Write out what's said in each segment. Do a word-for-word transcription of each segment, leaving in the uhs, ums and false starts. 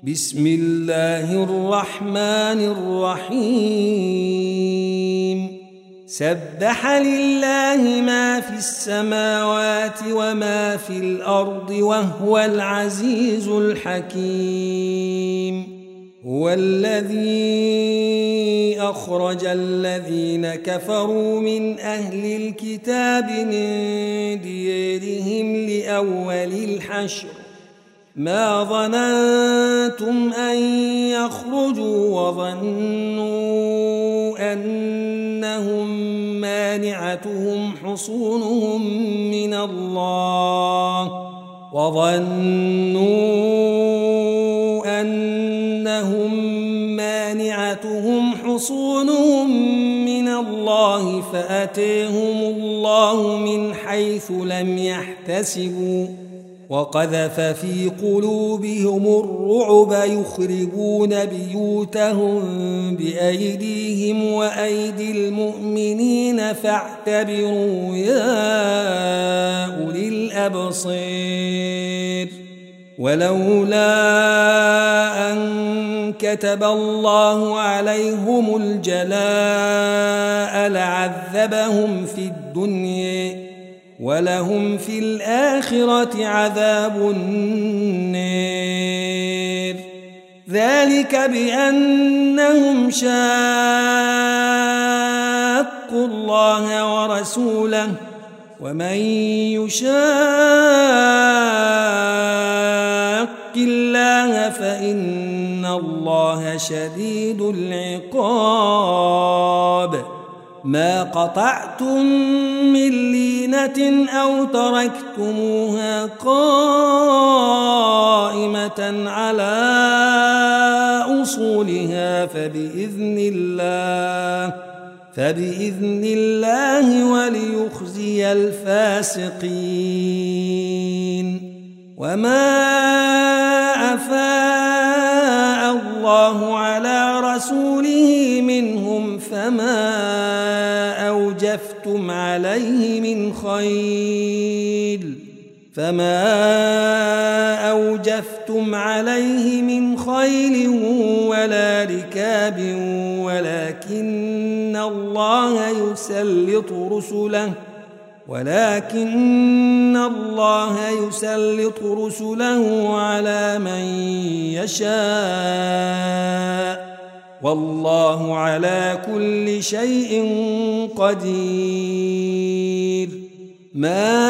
بسم الله الرحمن الرحيم سبح لله ما في السماوات وما في الأرض وهو العزيز الحكيم هو الذي أخرج الذين كفروا من أهل الكتاب من ديارهم لأول الحشر ما ظننتم أن يخرجوا وظنوا أنهم مانعتهم حصونهم من الله وظنوا أنهم مانعتهم حصونهم من الله فأتيهم الله من حيث لم يحتسبوا وقذف في قلوبهم الرعب يخربون بيوتهم بأيديهم وأيدي المؤمنين فاعتبروا يا أولي الأبصير ولولا أن كتب الله عليهم الجلاء لعذبهم في الدنيا ولهم في الآخرة عذاب النار ذلك بأنهم شاقوا الله ورسوله ومن يشاق الله فإن الله شديد العقاب ما قطعتم من لينة أو تركتموها قائمة على أصولها فبإذن الله فبإذن الله وليخزي الفاسقين وما أفاء الله على رسوله منهم فما أوجفتم عليه من خيل فما أوجفتم عليه من خيل ولا ركاب ولكن الله يسلط رسله ولكن الله يسلط رسله على من يشاء والله على كل شيء قدير ما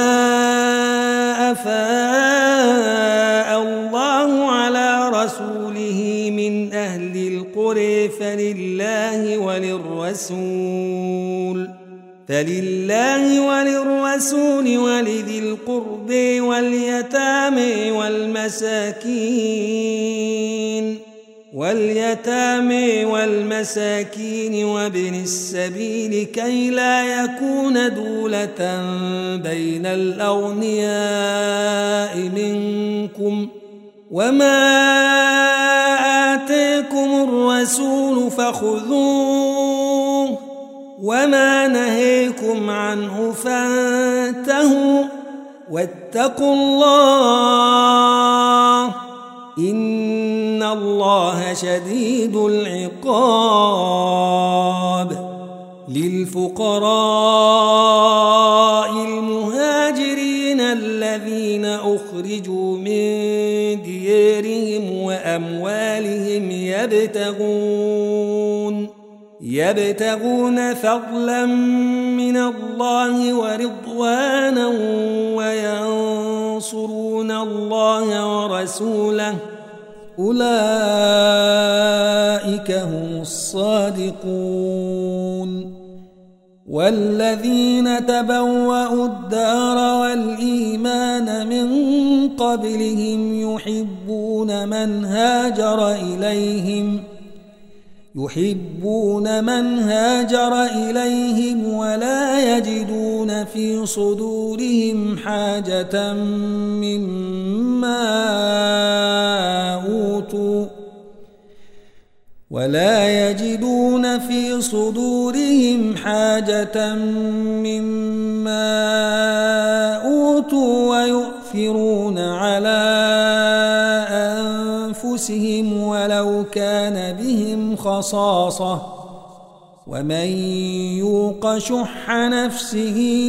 أفاء الله على رسوله من أهل القرى فلله وللرسول فلله وللرسول ولذي القرب واليتامى والمساكين واليتامى والمساكين وابن السبيل كي لا يكون دولة بين الأغنياء منكم وما آتيكم الرسول فخذوه وما نهيكم عنه فانتهوا واتقوا الله إن الله شديد العقاب للفقراء المهاجرين الذين أخرجوا من ديارهم وأموالهم يبتغون يبتغون فضلا من الله ورضوانا وينصرون الله ورسوله أولئك هم الصادقون والذين تبوأوا الدار والإيمان من قبلهم يحبون من هاجر إليهم يحبون من هاجر إليهم ولا يجدون في صدورهم حاجة مما أوتوا ولا يجدون في صدورهم حاجة مما أوتوا ويؤثرون على أنفسهم ولو كان بهم خصاصة ومن يوق شح نفسه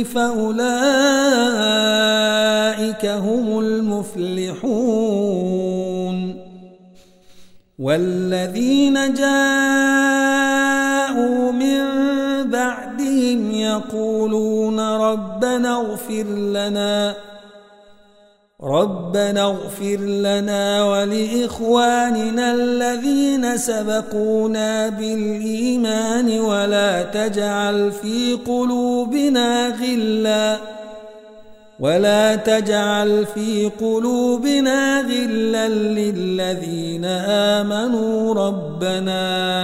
فأولئك هم المفلحون والذين جاءوا من بعدهم يقولون ربنا اغفر لنا ربنا اغفر لنا ولإخواننا الذين سبقونا بالإيمان ولا تجعل في قلوبنا غلا ولا تجعل في قلوبنا غلا للذين آمنوا ربنا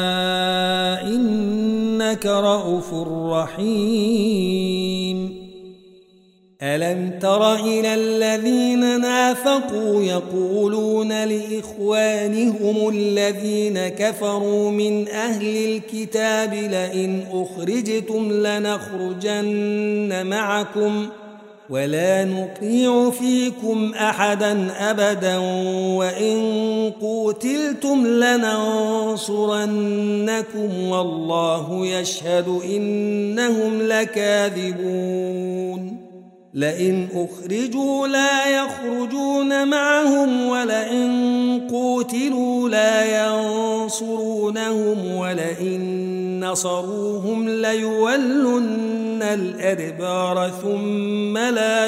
إنك رؤوف رحيم. ألم تر إلى الذين نافقوا يقولون لإخوانهم الذين كفروا من أهل الكتاب لئن أخرجتم لنخرجن معكم ولا نطيع فيكم أحدا أبدا وإن قوتلتم لننصرنكم والله يشهد إنهم لكاذبون. لئن أخرجوا لا يخرجون معهم ولئن قوتلوا لا ينصرونهم ولئن نصروهم ليولن الأدبار ثم لا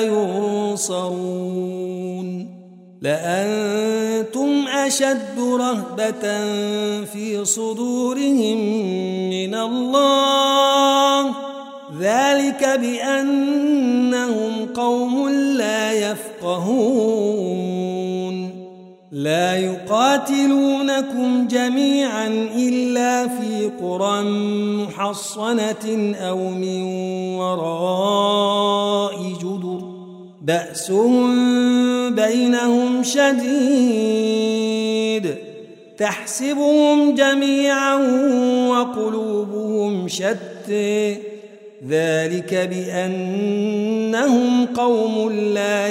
ينصرون. لأنتم أشد رهبة في صدورهم من الله ذلك بأنهم قوم لا يفقهون. لا يقاتلونكم جميعا إلا في قرى محصنة أو من وراء جدر بأسهم بينهم شديد تحسبهم جميعا وقلوبهم شتى ذلك بأنهم قوم لا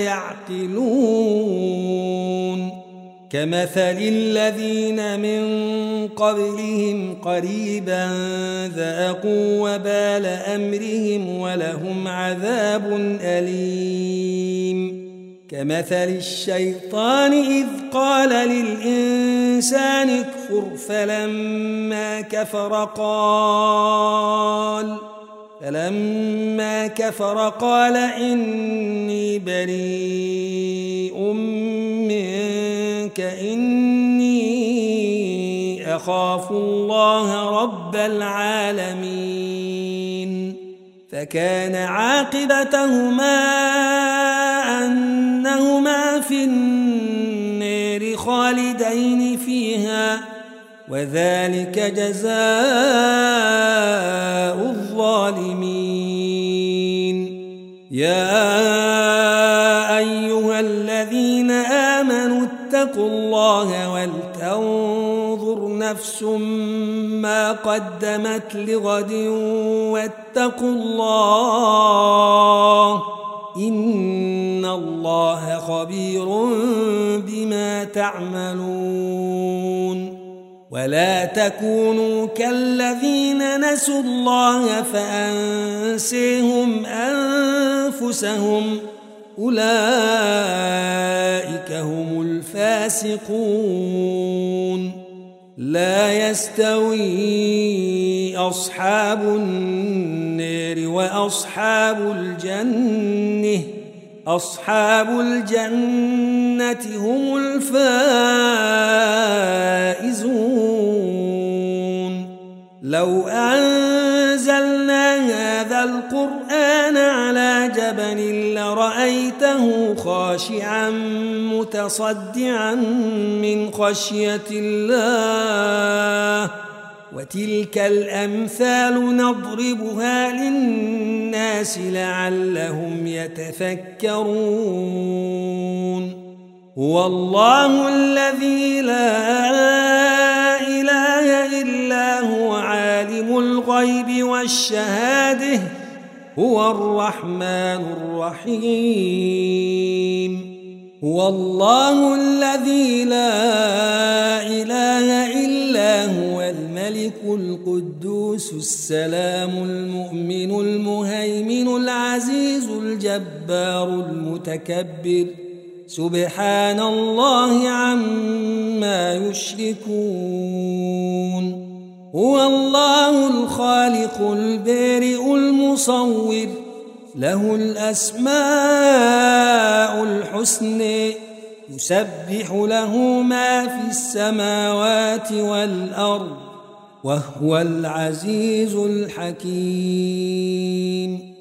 يعقلون. كمثل الذين من قبلهم قريبا ذاقوا وبال أمرهم ولهم عذاب أليم. كمثل الشيطان إذ قال للإنسان اكفر فلما كفر قال فلما كفر قال إني بريء منك إني أخاف الله رب العالمين. فكان عاقبتهما أنهما في النار خالدين فيها وذلك جزاء الظالمين. يا أيها الذين آمنوا اتقوا الله ولتنظر نفس ما قدمت لغد واتقوا الله إن الله خبير بما تعملون. ولا تكونوا كالذين نسوا الله فأنسيهم أنفسهم أولئك هم الفاسقون. لا يستوي أصحاب النار وأصحاب الجنة أصحاب الجنة هم الفائزون. لو أنزلنا هذا القرآن على جبل لرأيته خاشعا متصدعا من خشية الله. وتلك الأمثال نضربها للناس لعلهم يتفكرون. هو الله الذي لا إله إلا هو عالم الغيب والشهادة هو الرحمن الرحيم. هو الله الذي لا إله إلا هو الملك القدوس السلام المؤمن المهيمن العزيز الجبار المتكبر سبحان الله عما يشركون هو الله الخالق البارئ المصور له الأسماء الحسنى يسبح له ما في السماوات والأرض وهو العزيز الحكيم